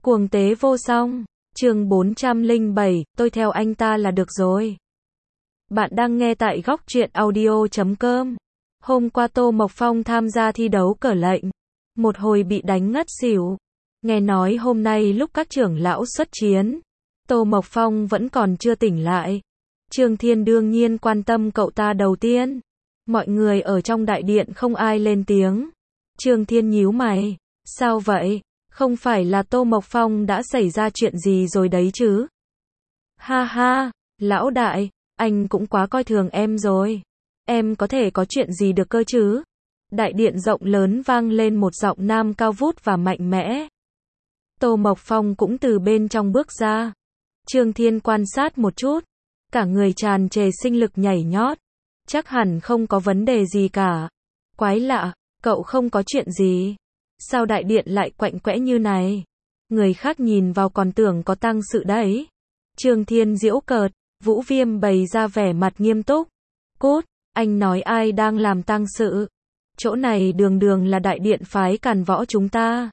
Cuồng tế vô song. Chương 407, tôi theo anh ta là được rồi. Bạn đang nghe tại góc truyện audio.com. Hôm qua Tô Mộc Phong tham gia thi đấu cờ lệnh. Một hồi bị đánh ngất xỉu. Nghe nói hôm nay lúc các trưởng lão xuất chiến, Tô Mộc Phong vẫn còn chưa tỉnh lại. Trương Thiên đương nhiên quan tâm cậu ta đầu tiên. Mọi người ở trong đại điện không ai lên tiếng. Trương Thiên nhíu mày. Sao vậy? Không phải là Tô Mộc Phong đã xảy ra chuyện gì rồi đấy chứ? Ha ha, lão đại, anh cũng quá coi thường em rồi. Em có thể có chuyện gì được cơ chứ? Đại điện rộng lớn vang lên một giọng nam cao vút và mạnh mẽ. Tô Mộc Phong cũng từ bên trong bước ra. Trương Thiên quan sát một chút. Cả người tràn trề sinh lực nhảy nhót. Chắc hẳn không có vấn đề gì cả. Quái lạ, cậu không có chuyện gì. Sao đại điện lại quạnh quẽ như này? Người khác nhìn vào còn tưởng có tang sự đấy. Trương Thiên giễu cợt, Vũ Viêm bày ra vẻ mặt nghiêm túc. Cút, anh nói ai đang làm tang sự? Chỗ này đường đường là đại điện phái Càn Võ chúng ta.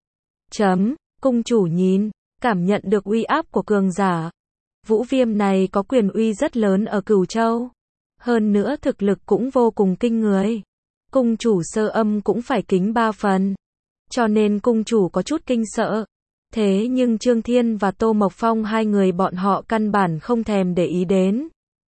Cung chủ nhìn, cảm nhận được uy áp của cường giả. Vũ Viêm này có quyền uy rất lớn ở Cửu Châu. Hơn nữa thực lực cũng vô cùng kinh người. Cung chủ Sơ Âm cũng phải kính 3 phần. Cho nên cung chủ có chút kinh sợ. Thế nhưng Trương Thiên và Tô Mộc Phong hai người bọn họ căn bản không thèm để ý đến.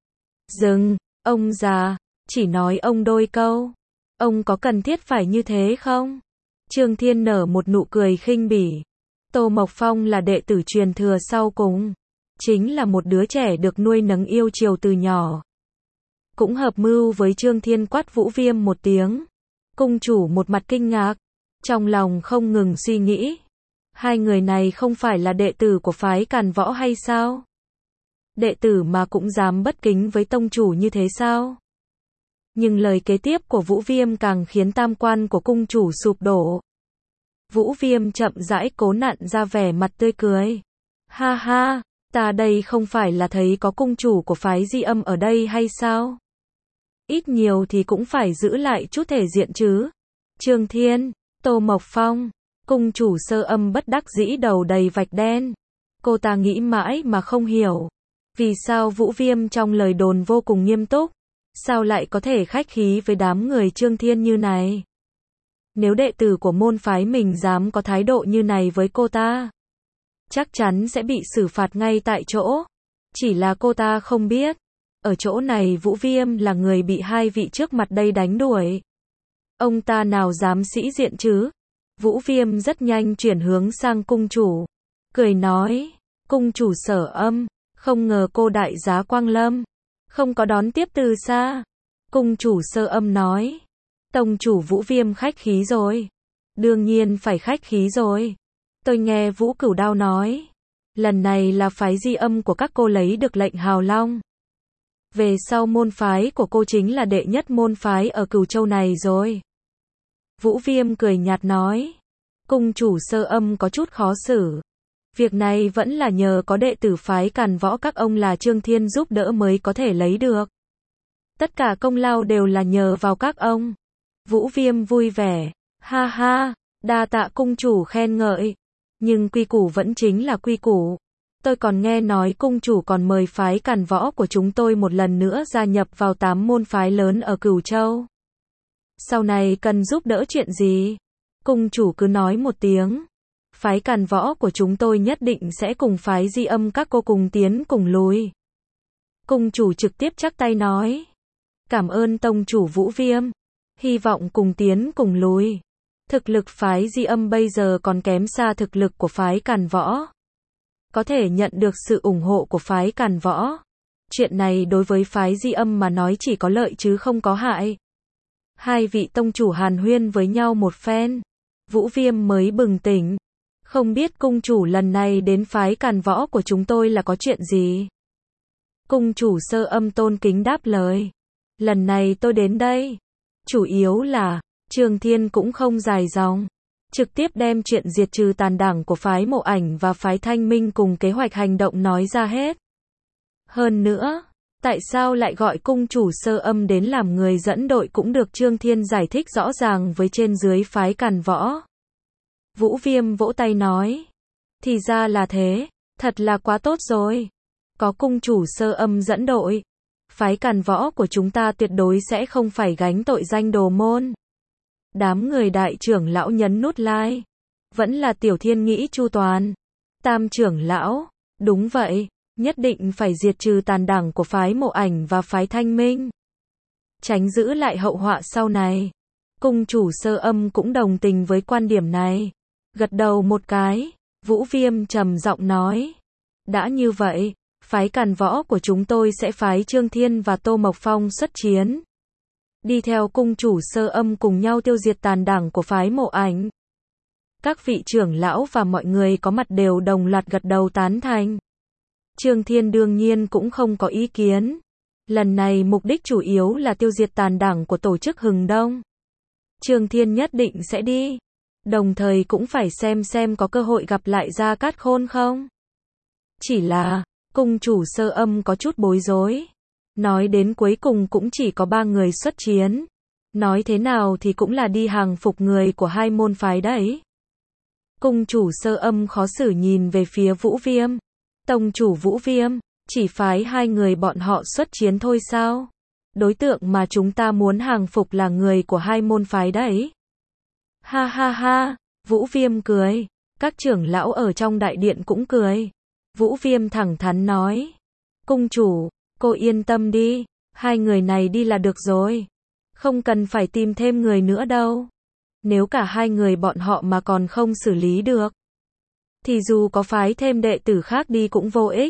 Dừng, ông già, chỉ nói ông đôi câu. Ông có cần thiết phải như thế không? Trương Thiên nở một nụ cười khinh bỉ. Tô Mộc Phong là đệ tử truyền thừa sau cùng. Chính là một đứa trẻ được nuôi nấng yêu chiều từ nhỏ. Cũng hợp mưu với Trương Thiên quát Vũ Viêm một tiếng. Cung chủ một mặt kinh ngạc. Trong lòng không ngừng suy nghĩ. Hai người này không phải là đệ tử của phái Càn Võ hay sao? Đệ tử mà cũng dám bất kính với tông chủ như thế sao? Nhưng lời kế tiếp của Vũ Viêm càng khiến tam quan của cung chủ sụp đổ. Vũ Viêm chậm rãi cố nặn ra vẻ mặt tươi cười. Ha ha, ta đây không phải là thấy có cung chủ của phái Di Âm ở đây hay sao? Ít nhiều thì cũng phải giữ lại chút thể diện chứ. Trương Thiên, Tô Mộc Phong, cung chủ Sơ Âm bất đắc dĩ đầu đầy vạch đen. Cô ta nghĩ mãi mà không hiểu. Vì sao Vũ Viêm trong lời đồn vô cùng nghiêm túc? Sao lại có thể khách khí với đám người Trương Thiên như này? Nếu đệ tử của môn phái mình dám có thái độ như này với cô ta, chắc chắn sẽ bị xử phạt ngay tại chỗ. Chỉ là cô ta không biết. Ở chỗ này Vũ Viêm là người bị hai vị trước mặt đây đánh đuổi. Ông ta nào dám sĩ diện chứ? Vũ Viêm rất nhanh chuyển hướng sang cung chủ. Cười nói, cung chủ Sở Âm, không ngờ cô đại giá quang lâm. Không có đón tiếp từ xa. Cung chủ Sơ Âm nói, tông chủ Vũ Viêm khách khí rồi. Đương nhiên phải khách khí rồi. Tôi nghe Vũ Cửu Đao nói, lần này là phái Di Âm của các cô lấy được lệnh Hào Long. Về sau môn phái của cô chính là đệ nhất môn phái ở Cửu Châu này rồi. Vũ Viêm cười nhạt nói, cung chủ Sơ Âm có chút khó xử. Việc này vẫn là nhờ có đệ tử phái Càn Võ các ông là Trương Thiên giúp đỡ mới có thể lấy được. Tất cả công lao đều là nhờ vào các ông. Vũ Viêm vui vẻ, ha ha, đa tạ cung chủ khen ngợi. Nhưng quy củ vẫn chính là quy củ. Tôi còn nghe nói cung chủ còn mời phái Càn Võ của chúng tôi một lần nữa gia nhập vào 8 môn phái lớn ở Cửu Châu. Sau này cần giúp đỡ chuyện gì? Cung chủ cứ nói một tiếng. Phái Càn Võ của chúng tôi nhất định sẽ cùng phái Di Âm các cô cùng tiến cùng lùi. Cung chủ trực tiếp chắp tay nói. Cảm ơn tông chủ Vũ Viêm. Hy vọng cùng tiến cùng lùi. Thực lực phái Di Âm bây giờ còn kém xa thực lực của phái Càn Võ. Có thể nhận được sự ủng hộ của phái Càn Võ. Chuyện này đối với phái Di Âm mà nói chỉ có lợi chứ không có hại. Hai vị tông chủ hàn huyên với nhau một phen. Vũ Viêm mới bừng tỉnh. Không biết cung chủ lần này đến phái Càn Võ của chúng tôi là có chuyện gì? Cung chủ Sơ Âm tôn kính đáp lời. Lần này tôi đến đây. Chủ yếu là, Trương Thiên cũng không dài dòng. Trực tiếp đem chuyện diệt trừ tàn đảng của phái Mộ Ảnh và phái Thanh Minh cùng kế hoạch hành động nói ra hết. Hơn nữa, tại sao lại gọi cung chủ Sơ Âm đến làm người dẫn đội cũng được Trương Thiên giải thích rõ ràng với trên dưới phái Càn Võ. Vũ Viêm vỗ tay nói. Thì ra là thế, thật là quá tốt rồi. Có cung chủ Sơ Âm dẫn đội, phái Càn Võ của chúng ta tuyệt đối sẽ không phải gánh tội danh đồ môn. Đám người đại trưởng lão nhấn nút like. Vẫn là Tiểu Thiên nghĩ chu toàn. Tam trưởng lão, đúng vậy, nhất định phải diệt trừ tàn đảng của phái Mộ Ảnh và phái Thanh Minh. Tránh giữ lại hậu họa sau này. Cung chủ Sơ Âm cũng đồng tình với quan điểm này. Gật đầu một cái, Vũ Viêm trầm giọng nói. Đã như vậy, phái Càn Võ của chúng tôi sẽ phái Trương Thiên và Tô Mộc Phong xuất chiến. Đi theo cung chủ Sơ Âm cùng nhau tiêu diệt tàn đảng của phái Mộ Ảnh. Các vị trưởng lão và mọi người có mặt đều đồng loạt gật đầu tán thành. Trương Thiên đương nhiên cũng không có ý kiến. Lần này mục đích chủ yếu là tiêu diệt tàn đảng của tổ chức Hừng Đông. Trương Thiên nhất định sẽ đi. Đồng thời cũng phải xem có cơ hội gặp lại Gia Cát Khôn không. Chỉ là, cung chủ Sơ Âm có chút bối rối. Nói đến cuối cùng cũng chỉ có 3 người xuất chiến. Nói thế nào thì cũng là đi hàng phục người của hai môn phái đấy. Cung chủ Sơ Âm khó xử nhìn về phía Vũ Viêm. Tông chủ Vũ Viêm, chỉ phái 2 người bọn họ xuất chiến thôi sao? Đối tượng mà chúng ta muốn hàng phục là người của hai môn phái đấy. Ha ha ha, Vũ Viêm cười. Các trưởng lão ở trong đại điện cũng cười. Vũ Viêm thẳng thắn nói. Cung chủ, cô yên tâm đi, 2 người này đi là được rồi. Không cần phải tìm thêm người nữa đâu. Nếu cả 2 người bọn họ mà còn không xử lý được, thì dù có phái thêm đệ tử khác đi cũng vô ích.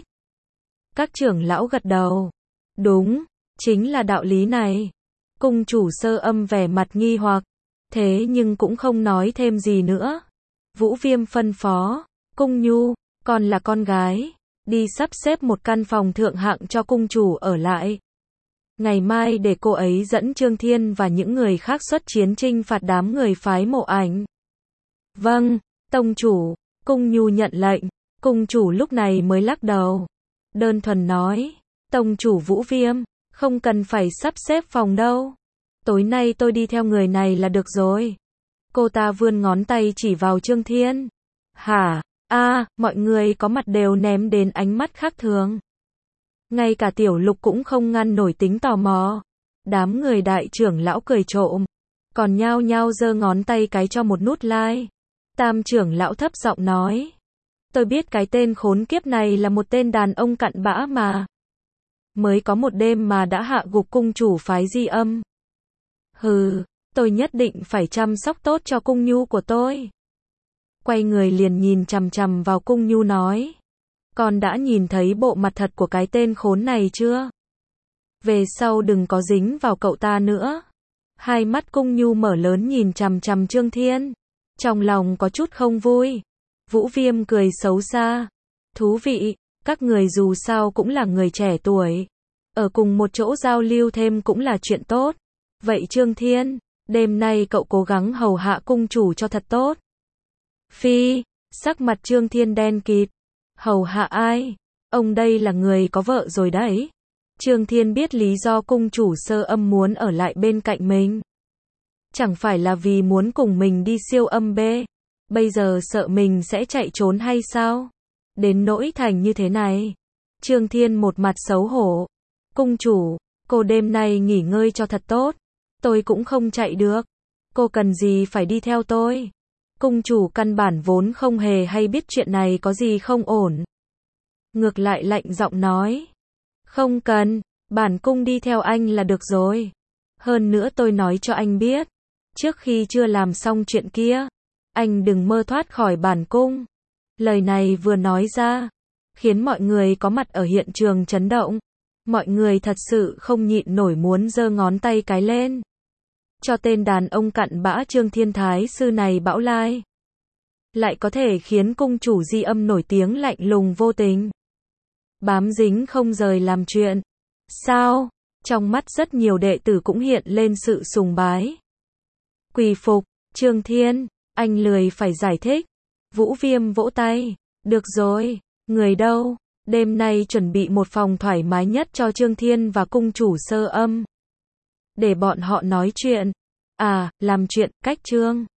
Các trưởng lão gật đầu. Đúng, chính là đạo lý này. Cung chủ Sơ Âm vẻ mặt nghi hoặc, thế nhưng cũng không nói thêm gì nữa. Vũ Viêm phân phó, Cung Nhu, còn là con gái, đi sắp xếp một căn phòng thượng hạng cho cung chủ ở lại. Ngày mai để cô ấy dẫn Trương Thiên và những người khác xuất chiến trinh phạt đám người phái Mộ Ảnh. Vâng, tông chủ. Cung Nhu nhận lệnh. Cung chủ lúc này mới lắc đầu. Đơn thuần nói. Tông chủ Vũ Viêm, không cần phải sắp xếp phòng đâu. Tối nay tôi đi theo người này là được rồi. Cô ta vươn ngón tay chỉ vào Trương Thiên. Hả? Mọi người có mặt đều ném đến ánh mắt khác thường. Ngay cả Tiểu Lục cũng không ngăn nổi tính tò mò. Đám người đại trưởng lão cười trộm. Còn nhao nhao giơ ngón tay cái cho một nút like. Tam trưởng lão thấp giọng nói. Tôi biết cái tên khốn kiếp này là một tên đàn ông cặn bã mà. Mới có một đêm mà đã hạ gục cung chủ phái Di Âm. Hừ, tôi nhất định phải chăm sóc tốt cho Cung Nhu của tôi. Quay người liền nhìn chằm chằm vào Cung Nhu nói. Con đã nhìn thấy bộ mặt thật của cái tên khốn này chưa? Về sau đừng có dính vào cậu ta nữa. Hai mắt Cung Nhu mở lớn nhìn chằm chằm Trương Thiên. Trong lòng có chút không vui. Vũ Viêm cười xấu xa. Thú vị, các người dù sao cũng là người trẻ tuổi. Ở cùng một chỗ giao lưu thêm cũng là chuyện tốt. Vậy Trương Thiên, đêm nay cậu cố gắng hầu hạ cung chủ cho thật tốt. Phi, sắc mặt Trương Thiên đen kịt. Hầu hạ ai? Ông đây là người có vợ rồi đấy. Trương Thiên biết lý do cung chủ Sơ Âm muốn ở lại bên cạnh mình. Chẳng phải là vì muốn cùng mình đi siêu âm B. Bây giờ sợ mình sẽ chạy trốn hay sao? Đến nỗi thành như thế này. Trương Thiên một mặt xấu hổ. Cung chủ, cô đêm nay nghỉ ngơi cho thật tốt. Tôi cũng không chạy được. Cô cần gì phải đi theo tôi? Cung chủ căn bản vốn không hề hay biết chuyện này có gì không ổn. Ngược lại lạnh giọng nói. Không cần, bản cung đi theo anh là được rồi. Hơn nữa tôi nói cho anh biết. Trước khi chưa làm xong chuyện kia, anh đừng mơ thoát khỏi bản cung. Lời này vừa nói ra, khiến mọi người có mặt ở hiện trường chấn động. Mọi người thật sự không nhịn nổi muốn giơ ngón tay cái lên. Cho tên đàn ông cặn bã Trương Thiên Thái sư này bão lai. Lại có thể khiến cung chủ Di Âm nổi tiếng lạnh lùng vô tình. Bám dính không rời làm chuyện. Sao? Trong mắt rất nhiều đệ tử cũng hiện lên sự sùng bái. Quỳ phục, Trương Thiên, anh lười phải giải thích. Vũ Viêm vỗ tay. Được rồi, người đâu? Đêm nay chuẩn bị một phòng thoải mái nhất cho Trương Thiên và cung chủ Sơ Âm. Để bọn họ nói chuyện. Làm chuyện, cách chương.